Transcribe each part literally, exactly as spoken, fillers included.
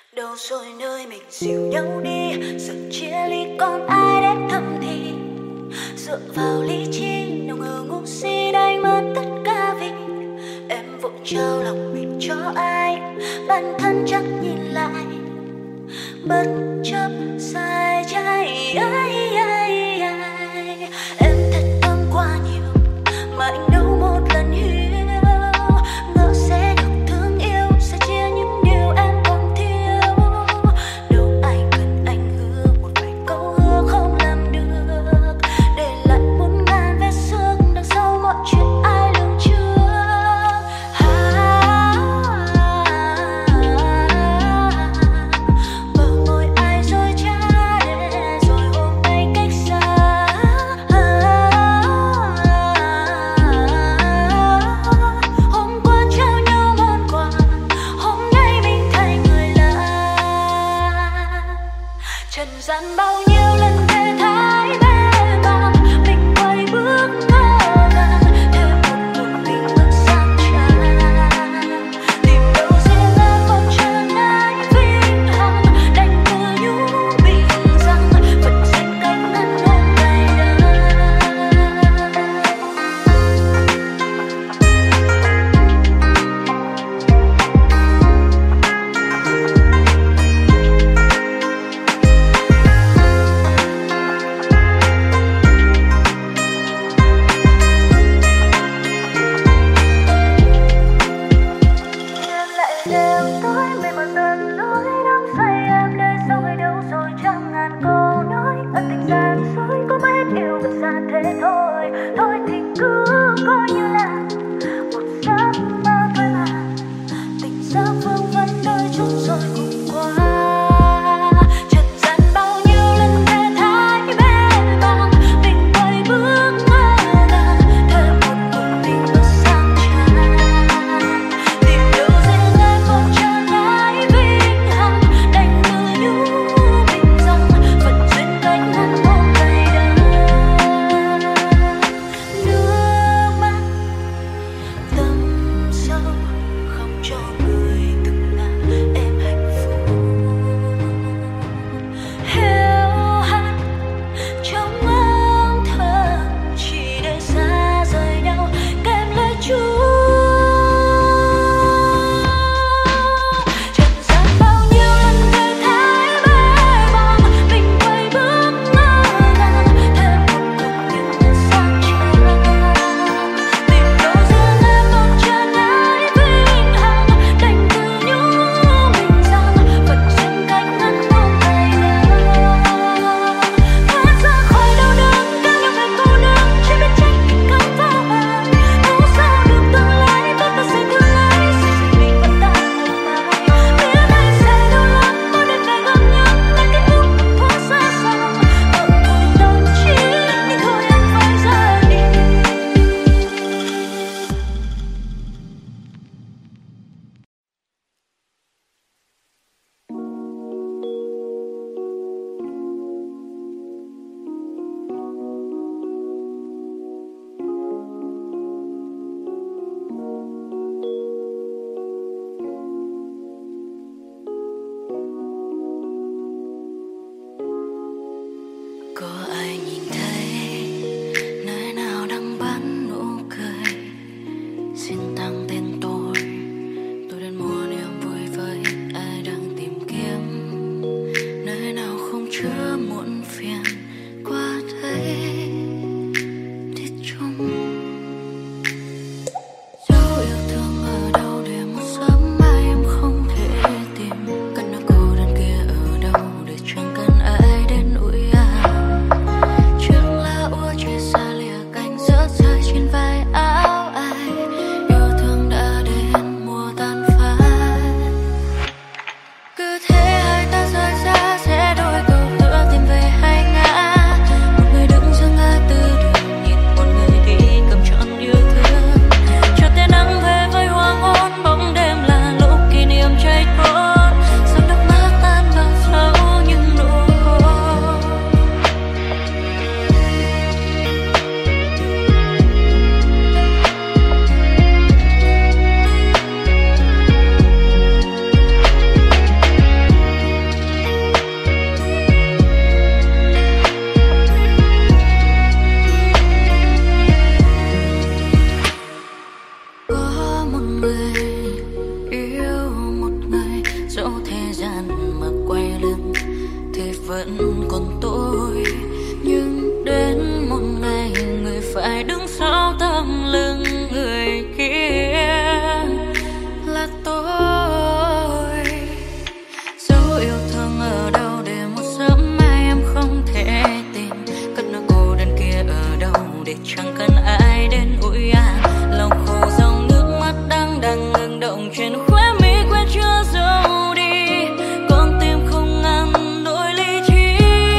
Đâu rồi nơi mình dìu nhau đi, sự chia ly còn ai đến thầm thì dựa vào lý trí nào ngờ ngu si đánh mất tất cả vì em vội trao lòng mình cho ai, bản thân chẳng nhìn lại bất chấp sai trái ai, ai, ai. Em thật tâm quá nhiều mà anh đâu một lần hiểu, ngỡ sẽ được thương yêu, sẽ chia những điều em còn thiếu. Đâu ai cần anh hứa một vài câu hứa không làm được, để lại muôn ngàn vết xước đằng sau mọi chuyện ai lường trước. À, bờ môi ai dối trá để rồi hôm nay cách xa. Hôm qua trao nhau món quà, hôm nay mình thay người lạ. Trần gian bao nhiêu lần thề thái bề bạc, mình quay bước ngỡ ngàng thêm một cuộc tình bước sang trang. Tìm đâu riêng ở một chân ái vĩnh hằng, đành tự nhủ mình rằng vẫn sẽ cách ngăn hôm nay đây. vẫn còn tôi, nhưng đến một ngày người phải đứng sau tấm lưng người kia là tôi. Dấu yêu thương ở đâu để một sớm mai em không thể tìm, cất nỗi cô đơn kia ở đâu để chẳng cần ai đến ủi an. Lòng khô dòng nước mắt đang đang ngừng động trên khóe mi quên chưa dấu đi, con tim không ngăn nổi lý trí.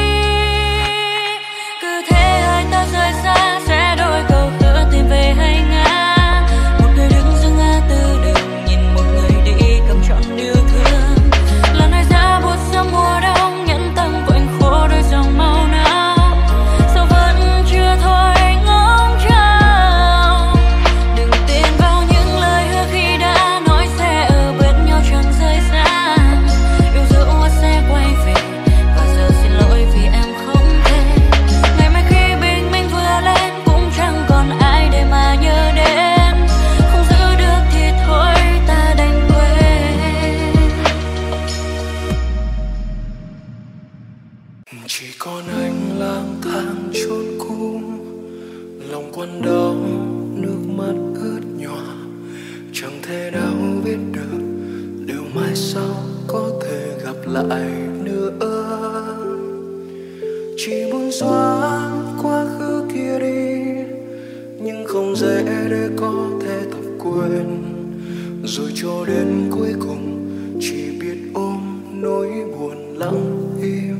Cứ thế hai ta rời xa sẽ đôi câu hứa tìm về hay ngã. Một người đứng giữa ngã tư đường nhìn một người đi cầm trọn yêu thương. Lần này ra buốt giữa mùa đông nhẫn tâm quạnh khô đôi dòng màu não. Sao vẫn chưa thôi ngóng trông, đừng tin vào những lời hứa khi đã nói sẽ ở bên nhau chẳng rời xa. Yêu dấu sẽ quay về và giờ xin lỗi vì em không thể. Ngày mai khi bình minh vừa lên cũng chẳng còn ai để mà nhớ đến. Không giữ được thì thôi ta đành quên. Chỉ còn anh lang thang chốn cũ, lòng quặn đau nước mắt ướt nhòa. Chẳng thể nào biết được liệu mai sau có thể gặp lại nữa. Chỉ muốn xóa quá khứ kia đi, nhưng không dễ để có thể tập quên. Rồi cho đến cuối cùng chỉ biết ôm nỗi buồn lặng im.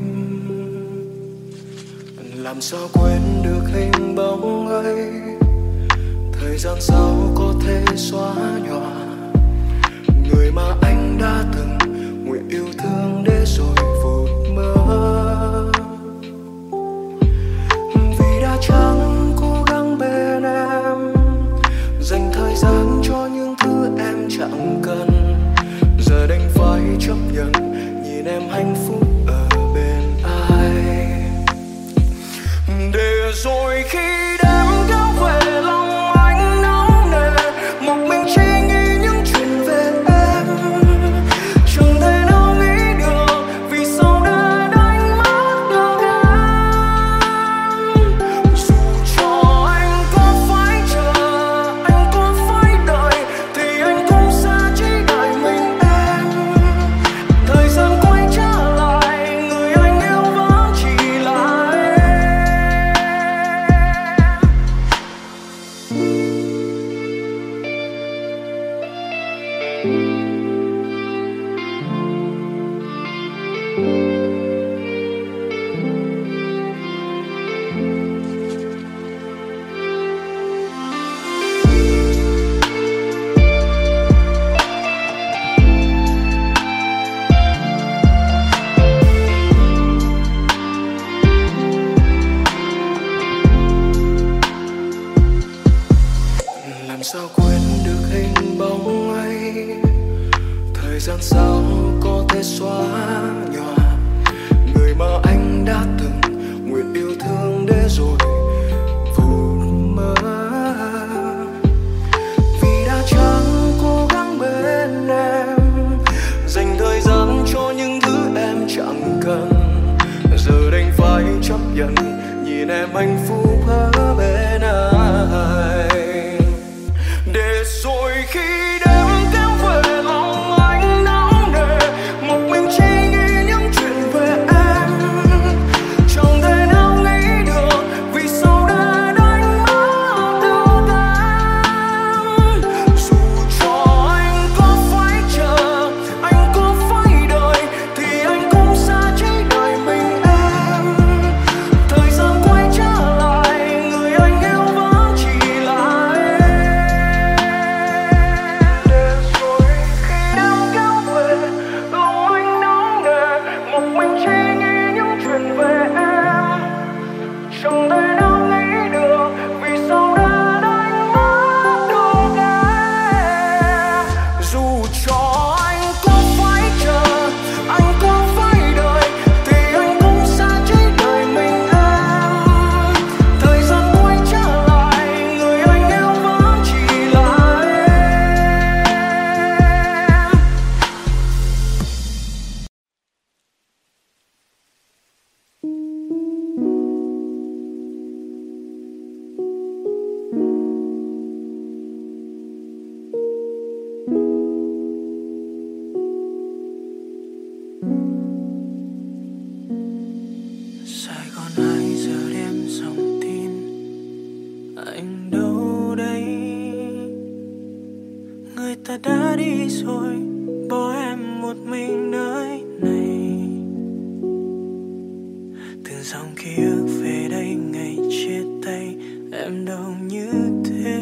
Làm sao quên được hình bóng ấy, thời gian sau có thể xóa nhòa. Người mà anh đã từng nguyện yêu thương để rồi vụt mơ. Vì đã chẳng cố gắng bên em, dành thời gian cho những thứ em chẳng cần. Giờ đành phải chấp nhận nhìn em hạnh phúc ở bên ai. Để rồi khi đêm kéo về lòng anh nóng nề, một mình chỉ nghĩ những chuyện về em. Chẳng thể nào nghĩ được vì sao đã đánh mất được em. Dù cho anh có phải chờ, anh có phải đợi, thì anh cũng sẽ chỉ đợi mình em. Thời gian quay trở lại, người anh yêu vẫn chỉ là em. Làm sao quên được hình bóng ấy, thời gian sau có thể xóa nhòa. Người mà anh đã từng nguyện yêu thương để rồi vụt mơ. Vì đã chẳng cố gắng bên em, dành thời gian cho những thứ em chẳng cần. Giờ đành phải chấp nhận nhìn em hạnh phúc ở bên ai. Để rồi khi đêm kéo về lòng anh nóng nề, một mình chỉ nghĩ những chuyện về em. Chẳng thể nào nghĩ được vì sao đã đánh mất được em. Dù cho anh có phải chờ, anh có phải đợi, thì anh cũng sẽ chỉ đợi mình em. Thời gian quay trở lại, giờ đã đi rồi, bỏ em một mình nơi này. Từng dòng ký ức về đây ngày chia tay, em đâu như thế.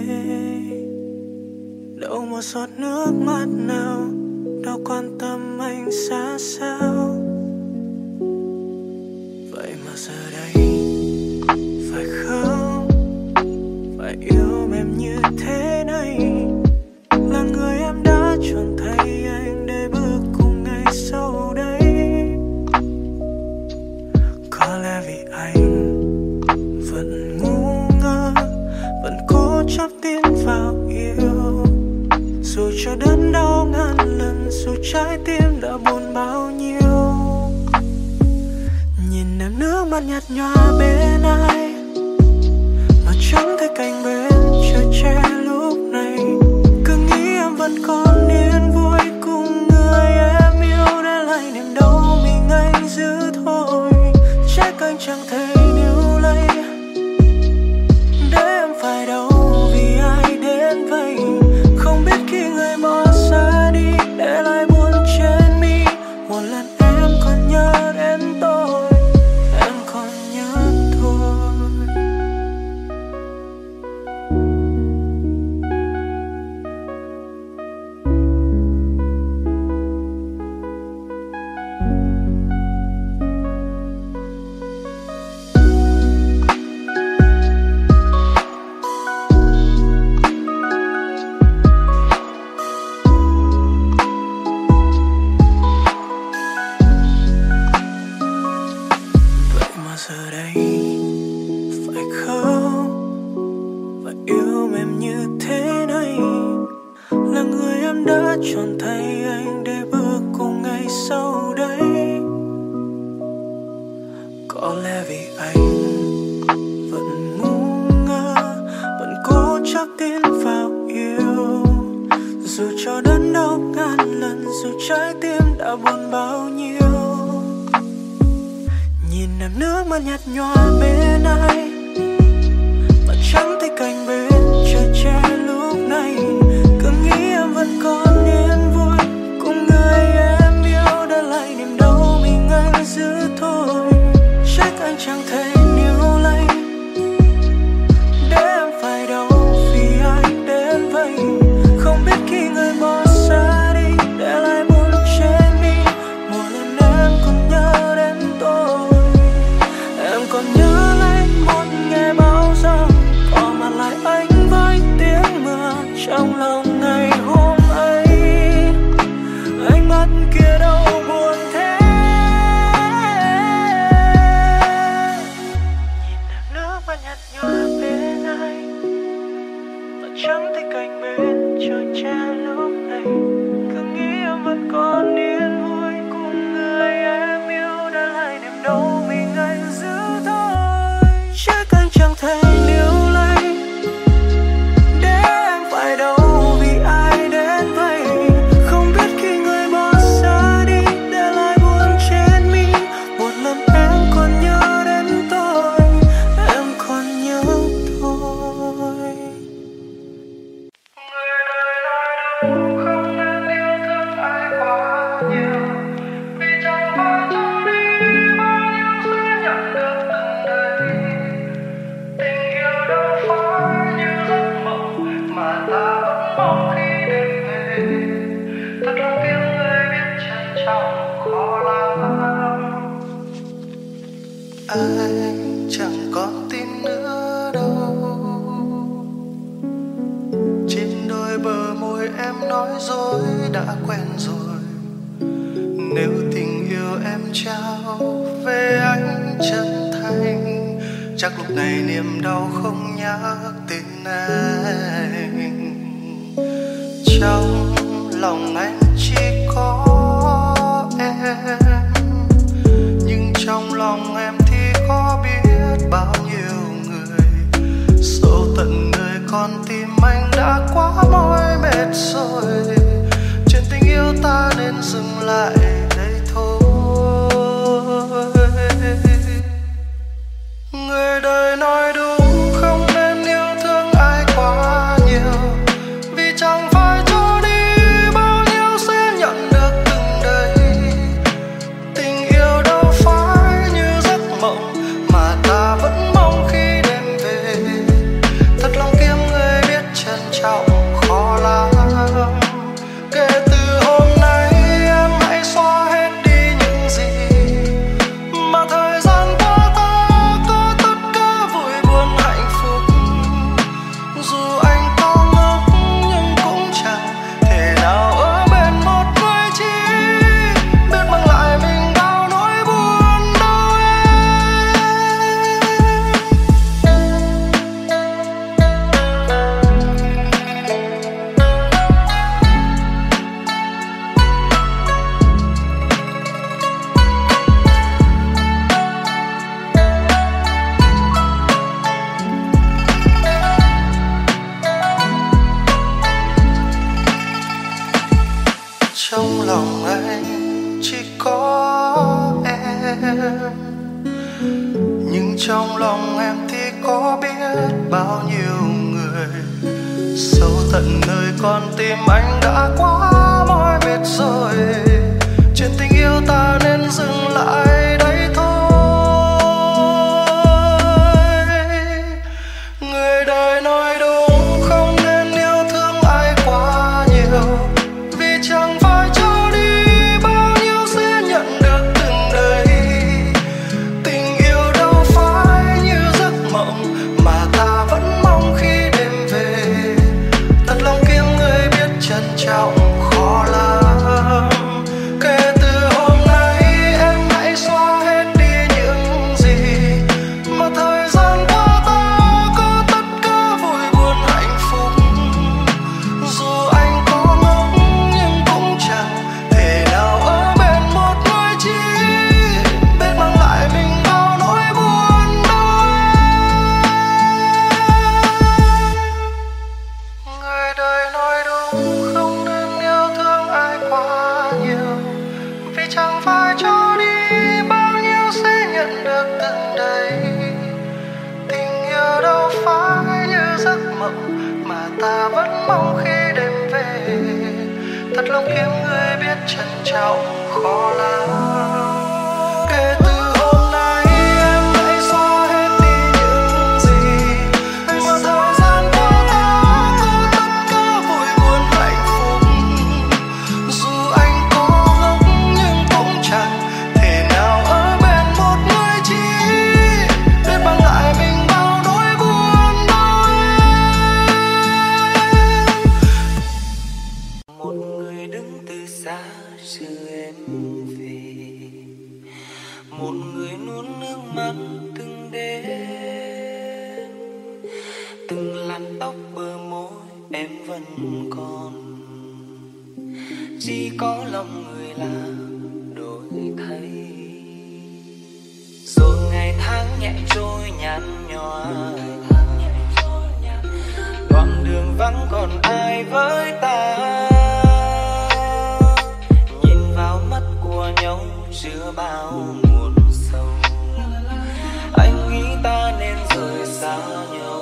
Đâu một giọt nước mắt nào, đâu quan tâm anh xa sao. Vậy mà giờ đây phải không, phải yêu em như thế này. Là người em đã chọn thay anh để bước cùng ngày sau đây. Có lẽ vì anh vẫn ngu ngơ, vẫn cố chấp tin vào yêu. Dù cho đớn đau ngàn lần, dù trái tim đã buồn bao nhiêu. Nhìn em nước mắt nhạt nhòa bên ai, mà chẳng thấy cạnh bên chờ che lúc này. Cứ nghĩ em vẫn còn yên vui cùng người em yêu, để lại niềm đau mình anh giữ thôi. Trách anh chẳng thể níu lấy, để em phải đau vì ai đến vậy. Không biết khi người bỏ xa đi, để lại buồn trên mi. Một lần em còn nhớ đến tôi, em còn nhớ tôi. Giờ đây phải không, phải yêu em như thế này. Là người em đã chọn thay anh để bước cùng ngày sau đây. Có lẽ vì anh vẫn ngu ngơ, vẫn cố chấp tin vào yêu. Dù cho đớn đau ngàn lần, dù trái tim đã buồn bao nhiêu. Nhìn em nước mắt nhạt nhòa bên ai, mà chẳng thấy cạnh bên chờ che lúc này. Cứ nghĩ em vẫn còn yên vui cùng người em yêu, để lại niềm đau mình anh giữ thôi. Trách anh chẳng thể níu lấy, để em phải đau vì ai đến vậy. Không biết khi người bỏ xa đi, để lại buồn trên mi. Một lần em còn nhớ đến tôi, em còn nhớ lấy một ngày bao giờ có mặt lại anh với tiếng mưa trong lòng ngày hôm ấy. Ánh mắt kia đâu buồn thế. Nhìn em nước mắt nhạt nhòa bên anh, mà chẳng thấy cạnh bên chờ che lúc này. Cứ nghĩ em vẫn còn yên vui cùng người em yêu, để lại niềm đau mình anh giữ thôi. Chắc anh chẳng thể níu lấy, để em phải đau vì ai đến vậy. Không biết khi người bỏ xa đi, để lại buồn trên mi. Một lần em còn nhớ đến tôi, em còn nhớ tôi. Người đời nói đúng, không nên yêu thương ai quá nhiều, vì chẳng phải cho đi bao nhiêu sẽ nhận được từng đây. Tình yêu đâu phải như giấc mộng mà ta vẫn mong khi đêm về. Thật đáng tiếc người biết trân trọng khó lắm. Anh chẳng còn tin nữa đâu. Trên đôi bờ môi em nói dối đã quen rồi. Nếu tình yêu em trao về anh chân thành, chắc lúc này niềm đau không nhắc tên anh. Trong lòng anh chỉ có em, nhưng trong lòng em thì có biết bao nhiêu người. Sâu tận nơi con tim anh đã quá mỏi mệt rồi. Chuyện tình yêu ta nên dừng lại đây thôi. Người đời nói đúng, không nên yêu thương ai quá nhiều, vì chẳng phải cho đi em. Nhưng trong lòng em thì có biết bao nhiêu người, sâu tận nơi con tim anh đã quá mỏi mệt rồi. Chuyện tình yêu ta nên dừng lại đây thôi. Người đời nói đúng, không nên yêu thương ai quá nhiều, vì chẳng phải cho đi bao nhiêu sẽ nhận được từng đấy. Tình yêu đâu phải như giấc mộng mà ta vẫn mong khi đêm về. Thật lòng kiếm người biết trân trọng khó lắm. Kể từ hôm nay em hãy xóa hết đi những gì mà thời gian qua ta có tất cả vui buồn hạnh phúc. Dù anh có ngốc nhưng cũng chẳng thể nào ở bên một người chỉ biết mang lại mình bao nỗi buồn đau. Người đời nói đúng, không nên yêu thương ai quá nhiều, vì chẳng phải cho đi bao nhiêu sẽ nhận được từng đấy. Tình yêu đâu phải như giấc mộng mà ta vẫn mong khi đêm về. Thật lòng kiếm người biết trân trọng khó lắm. Kể từ hôm nay em hãy xóa hết đi những gì mà thời gian qua ta có tất cả vui buồn hạnh phúc. Dù anh có ngốc nhưng cũng chẳng thể nào ở bên một người chỉ biết mang lại mình bao nỗi buồn đau. Một người đứng từ xa chờ em về, một người nuốt nước mắt từng đêm. Từng làn tóc bờ môi em vẫn còn, chỉ có lòng người là đổi thay. Rồi ngày tháng nhẹ trôi nhạt nhòa, đoạn đường vắng còn ai với ta. Nhìn vào mắt của nhau chứa bao muộn sầu, anh nghĩ ta nên rời xa nhau.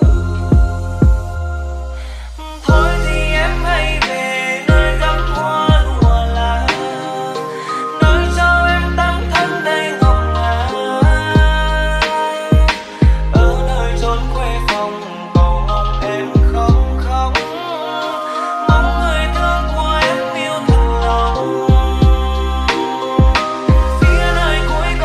Thôi thì em hãy về nơi gấm hoa lụa lá, nơi cho em tắm thân đầy ngọc ngà. Ở nơi chốn khuê phòng cầu mong em không khóc, mong người thương của em yêu thật lòng. Phía nơi cuối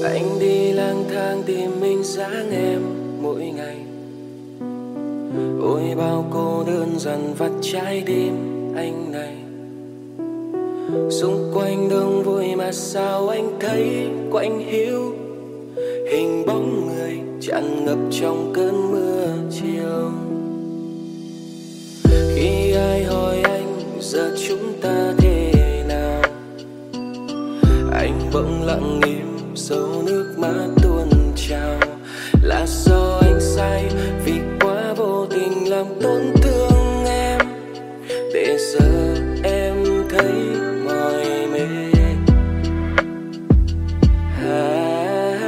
Anh đi lang thang tìm mình dáng em mỗi ngày. Ôi bao cô đơn dần vắt trái tim anh này. Xung quanh đông vui mà sao anh thấy quạnh hiu, hình bóng người tràn ngập trong cơn mưa chiều. Khi ai hỏi anh giờ chúng ta thế nào, anh bỗng lặng im dấu nước mắt tuôn trào. Là do anh sai vì quá vô tình làm tổn thương em, để giờ em thấy mỏi mệt. À,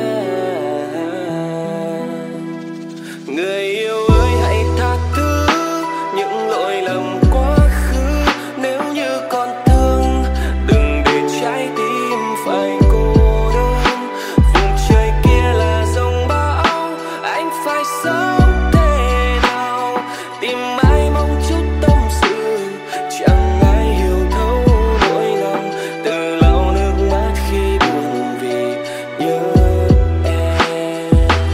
người yêu ơi hãy tha thứ những lỗi lầm quá khứ. Nếu như còn thương đừng để trái tim phải cô đơn. Vùng trời kia là dòng bão, anh phải sống thế nào? Tìm ai mong chút tâm sự, chẳng ai hiểu thấu nỗi lòng. Từ lau nước mắt khi buồn vì nhớ em.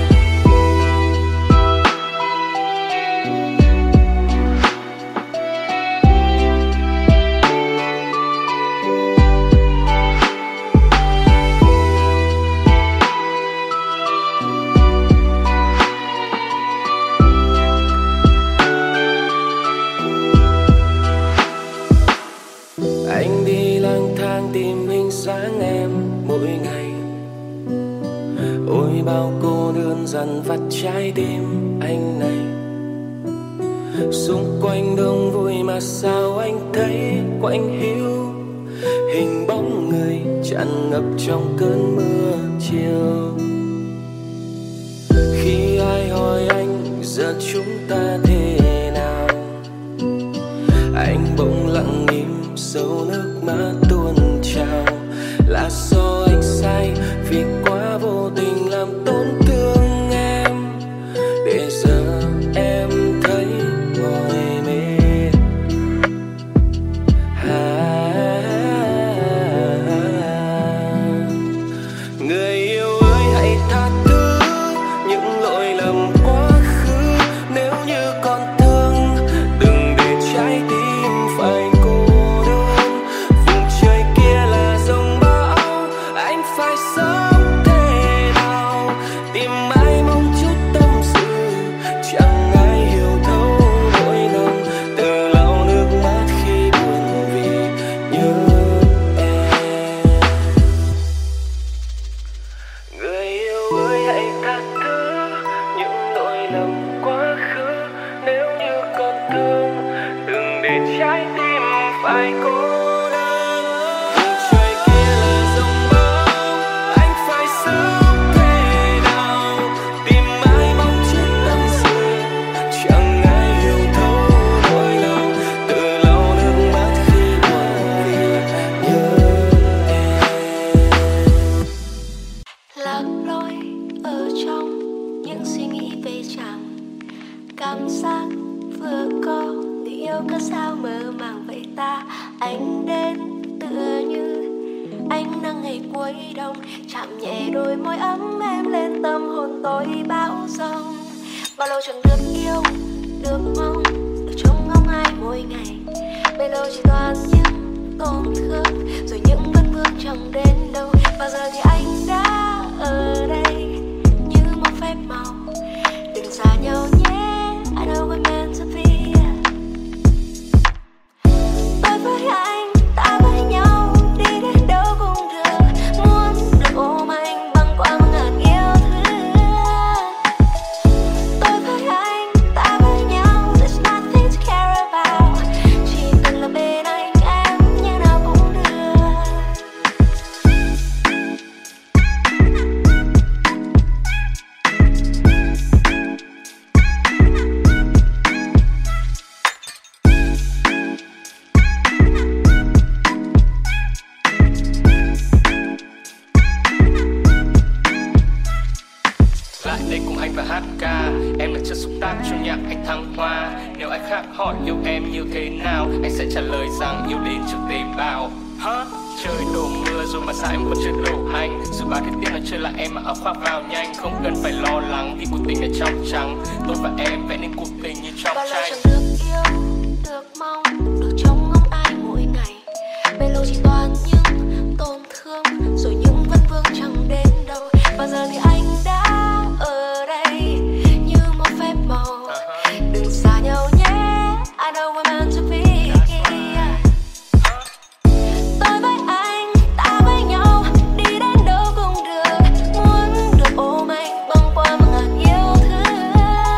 Anh đi lang thang tìm hình dáng em mỗi ngày. Ôi bao cô đơn dần vắt trái tim anh này. Xung quanh đông vui mà sao anh thấy quạnh hiu, hình bóng người tràn ngập trong cơn mưa chiều. Khi ai hỏi anh giờ chúng ta thế nào, anh bỗng lặng im dấu nước mắt tuôn trào. Là do anh sai vì quá vô tình làm tổn thương em, để giờ em thấy mỏi mệt. À, người yêu ơi hãy tha thứ những lỗi lầm quá khứ. Nếu như còn thương đừng để trái tim phải cô đơn. Vùng trời kia là dòng bão, anh phải sống thế nào? Tìm ai mong chút tâm sự, chẳng ai hiểu thấu nỗi lòng. Từ lau nước mắt khi buồn vì nhớ em. Người yêu ơi hãy tha thứ những lỗi lầm quá khứ. Nếu như còn thương đừng để trái tim phải cô đơn. Vùng trời kia là dòng bão, anh phải sống thế nào? Tìm ai mong chút tâm sự, chẳng ai hiểu thấu nỗi lòng. Tự lau nước mắt khi buồn vì nhớ em. lạc lối ở trong những suy nghĩ về chàng. Cảm giác vừa có người yêu cớ sao mơ màng vậy ta. Anh đến tựa như ánh nắng ngày cuối đông, chạm nhẹ đôi môi ấm em lên tâm hồn tôi bão giông. Bao lâu chẳng được yêu, được mong, được trông ngóng ai mỗi ngày. Bây giờ chỉ toàn những tổn thương, rồi những vết bước chẳng đến đâu. Và giờ thì anh đã ở đây như một phép màu. Đừng xa nhau nhé, I know we're meant to be. Tôi với anh, ta với nhau, đi đến đâu cũng được. Muốn được ôm anh băng qua một ngàn yêu thương. Tôi với anh, ta với nhau, there's nothing to care about. Chỉ cần là bên anh, em như nào cũng được. Lại đây cùng anh và hát ca. Em là chất xúc tác trong nhạc anh thăng hoa. Nếu ai khác hỏi yêu em như thế nào, anh sẽ trả lời rằng yêu đến trực tế bào. Huh? trời đổ mưa rồi mà sao em vẫn chưa đổ hành. Dù bao thời tiết nó chơi là em mà ở khoác vào nhanh, không cần phải lo lắng vì cuộc tình này trong trắng. Tôi và em vẽ nên cuộc tình như trong bao lâu tranh. chẳng được yêu, được mong, được trông ngóng ai mỗi ngày. Bấy lâu chỉ toàn những tổn thương, rồi những vấn vương chẳng đến đâu. Và giờ thì anh đã ở đây như một phép màu. Đừng xa nhau nhé, I know we're meant to be. Tôi với anh, ta với nhau, đi đến đâu cũng được. Muốn được ôm anh băng qua một ngàn yêu thương.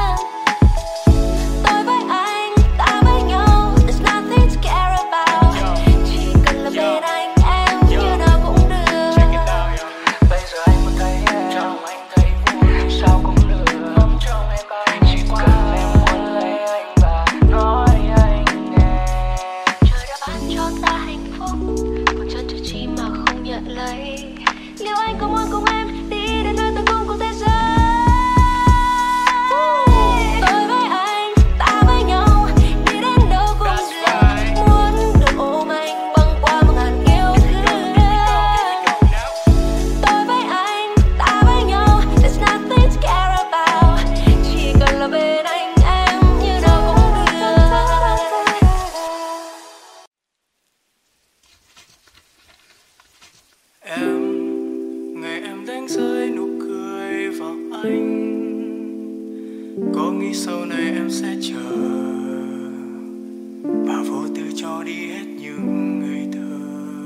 Tôi với anh, ta với nhau, there's nothing to care about. Chỉ cần là bên anh, em như nào cũng được. Bây giờ anh muốn thấy em, trong anh thấy vui, sao cũng được. Ấm trong em bay, chỉ cần em muốn lấy anh và nói anh nghe. Trời đã ban cho ta hạnh phúc, còn chân chờ chi mà không nhận lấy. Liệu anh có muốn cùng em đi đến nơi tận cùng của thế giới? Tôi với anh, ta với nhau, đi đến đâu cũng được. Muốn được ôm anh băng qua một ngàn yêu thương. Tôi với anh, ta với nhau, there's nothing to care about. Chỉ cần là bên anh, em như nào cũng được. Em, ngày em đánh rơi nụ cười vào anh, có nghĩ sau này em sẽ chờ và vô tư cho đi hết những ngây thơ.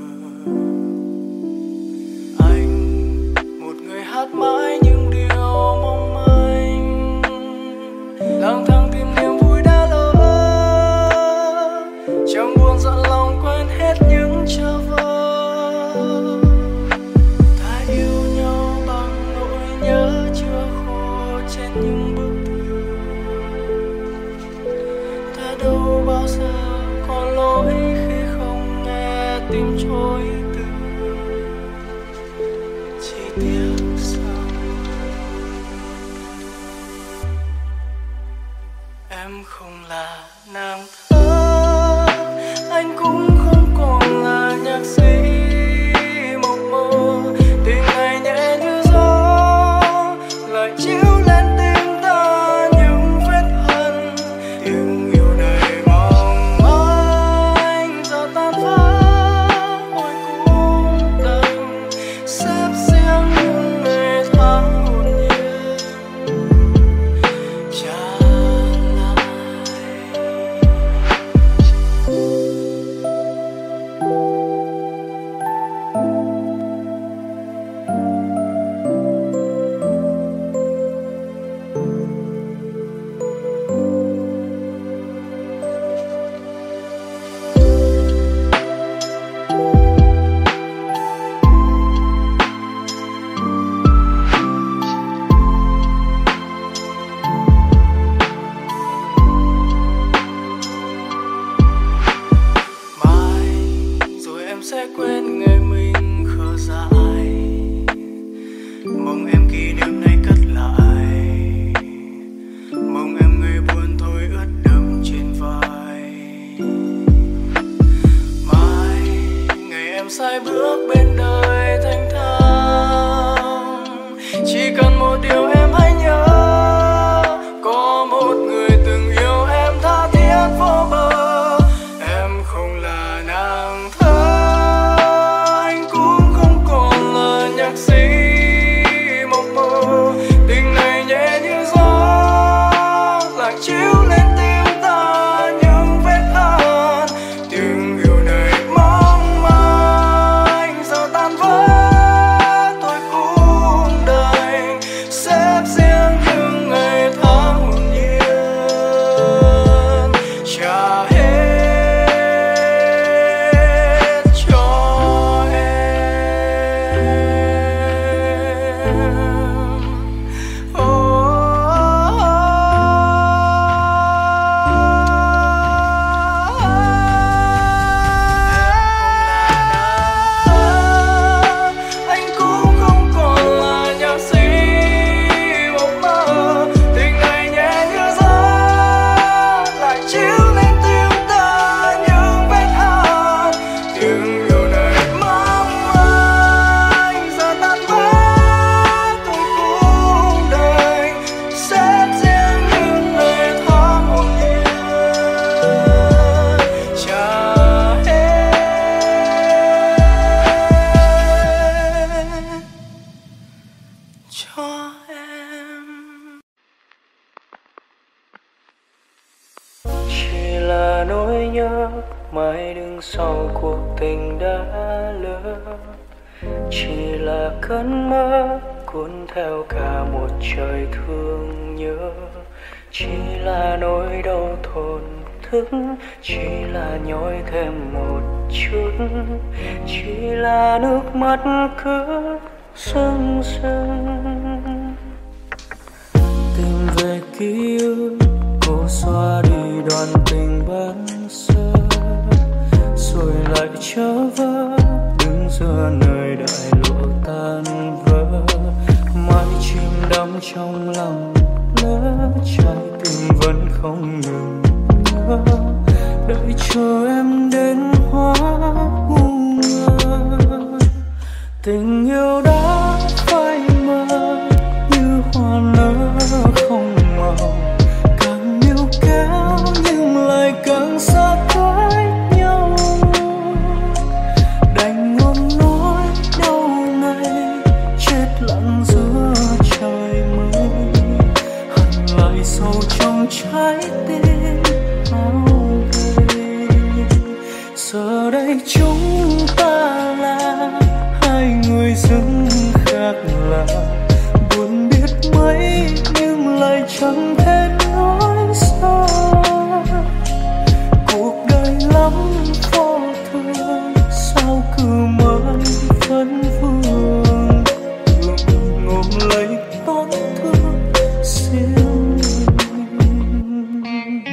Anh, một người hát mãi những điều mong manh, lang thang tìm niềm vui đã lỡ, chẳng buồn dặn lòng quên hết những chờ vơ. Ta yêu nhau bằng nỗi nhớ chưa khô trên những bức tường. Ta đâu bao giờ có lỗi khi không nghe tim trôi từ. Chỉ tiếc rằng em không là nàng thơ, anh cũng không còn là nhạc sĩ mộng mơ. Tình này nhẹ như gió lại chiếu lên tim ta những vết hằn. Tiếng yêu này mong manh giờ tan vỡ, ôi cũng đành xếp riêng những ngày tháng hồn nhiên trả lại. Mai rồi em sẽ quên ngày mình khờ dại, mong em kỷ niệm này cất lại, mong em ngày buồn thôi ướt đẫm trên vai. Mai ngày em sai bước bên đời thanh thang, chỉ cần một điều em hãy nhớ, có một người từng yêu em tha thiết vô bờ. Em không là nàng thơ, anh cũng không còn là nhạc sĩ mộng mơ. Tình này nhẹ như gió lại chiếu lên tim ta những vết hằn. Tiếng yêu này mong manh giờ tan vỡ, tôi cũng đành xếp riêng những ngày tháng hồn nhiên trả hết cho em. Oh, anh cũng không còn là nhạc sĩ mộng mơ. Tình này nhẹ như gió lại chiếu lên tim ta những vết hằn. Tiếng yêu này mãi mãi đứng sau cuộc tình đã lỡ, chỉ là cơn mơ cuốn theo cả một trời thương nhớ, chỉ là nỗi đau thổn thức, chỉ là nhói thêm một chút, chỉ là nước mắt cứ rưng rưng. Tìm về ký ức cô xóa đi đoạn tình ban sơ, rồi lại trở vỡ đứng giữa nơi đại lộ tan vỡ, mãi chìm đắm trong lòng lỡ, trái tim vẫn không ngừng nhớ, đợi chờ em đến hóa ngu ngơ. Tình yêu đã phai mờ như hoa nở không màu, càng níu kéo nhưng lại càng xa cách nhau, đành ngôn nói đau này chết lặng giữa trời mây, hằn lại sâu trong trái tim áo gầy. Giờ đây chúng ta là hai người dưng khác lạ, buồn biết mấy nhưng lại chẳng thể nói xa. Cuộc đời lắm vô thường, sao cứ mãi vẫn vương, ngượng ngùng lấy tổn thương riêng mình.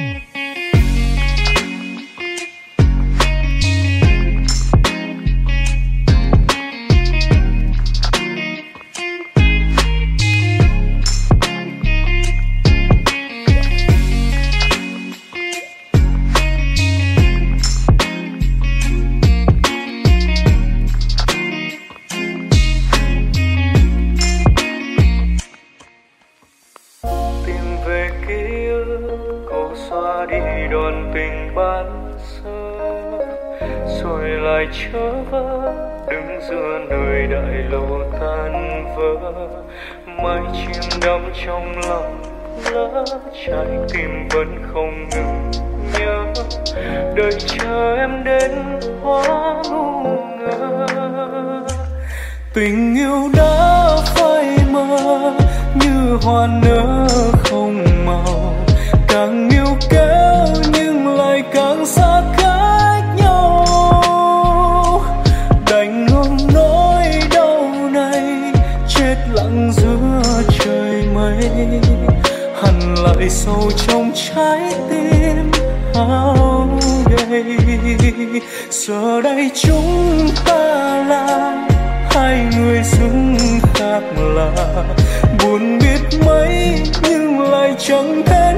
Tìm về ký ức cô xóa đi đoạn tình ban sơ, rồi lại trở vỡ đứng giữa nơi đại lộ tan vỡ, mãi chìm đắm trong lòng lỡ, trái tim vẫn không ngừng nhớ, đợi chờ em đến hóa ngu ngơ. Tình yêu đã phai mờ như hoa nở không màu, càng níu kéo nhưng lại càng xa cách nhau, đành ngôn nỗi đau này chết lặng giữa trời mây, hằn lại sâu trong trái tim áo gầy. Giờ đây chúng ta là hai người dưng khác lạ, buồn biết mấy nhưng lại chẳng thể